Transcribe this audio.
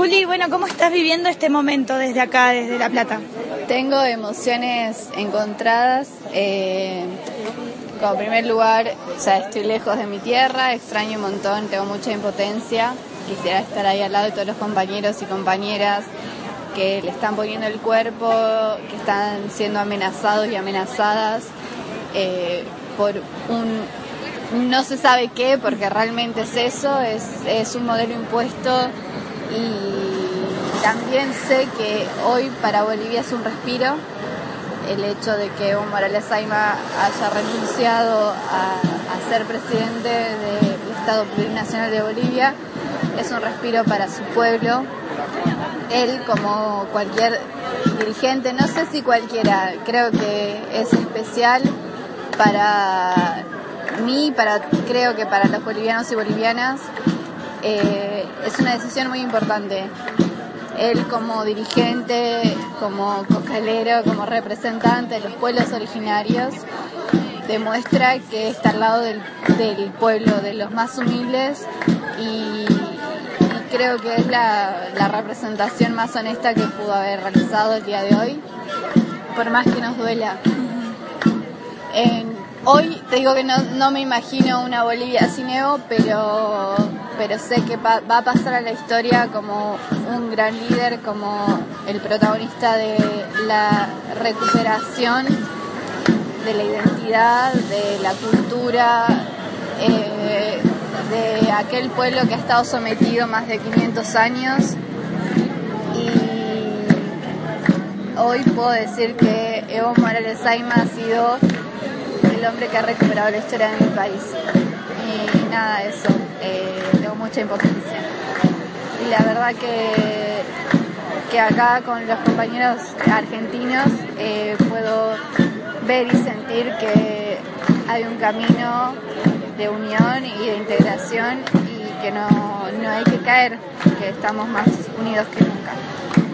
Juli, bueno, ¿cómo estás viviendo este momento desde acá, desde La Plata? Tengo emociones encontradas. Como primer lugar, estoy lejos de mi tierra, extraño un montón, tengo mucha impotencia. Quisiera estar ahí al lado de todos los compañeros y compañeras que le están poniendo el cuerpo, que están siendo amenazados y amenazadas por un no se sabe qué, porque realmente es eso, es un modelo impuesto. Y también sé que hoy para Bolivia es un respiro el hecho de que Evo Morales Ayma haya renunciado a ser presidente del Estado Plurinacional de Bolivia. Es un respiro para su pueblo. Él, como cualquier dirigente, no sé si cualquiera, creo que es especial para mí, creo que para los bolivianos y bolivianas. Es una decisión muy importante. Él, como dirigente, como cocalero, como representante de los pueblos originarios, demuestra que está al lado del pueblo, de los más humildes, y creo que es la representación más honesta que pudo haber realizado el día de hoy, por más que nos duela. Hoy te digo que no me imagino una Bolivia sin Evo, pero sé que va a pasar a la historia como un gran líder, como el protagonista de la recuperación de la identidad, de la cultura, de aquel pueblo que ha estado sometido más de 500 años. Y hoy puedo decir que Evo Morales Ayma ha sido el hombre que ha recuperado la historia de mi país. Y nada, eso, tengo mucha impotencia. Y la verdad que acá con los compañeros argentinos puedo ver y sentir que hay un camino de unión y de integración, y que no hay que caer, que estamos más unidos que nunca.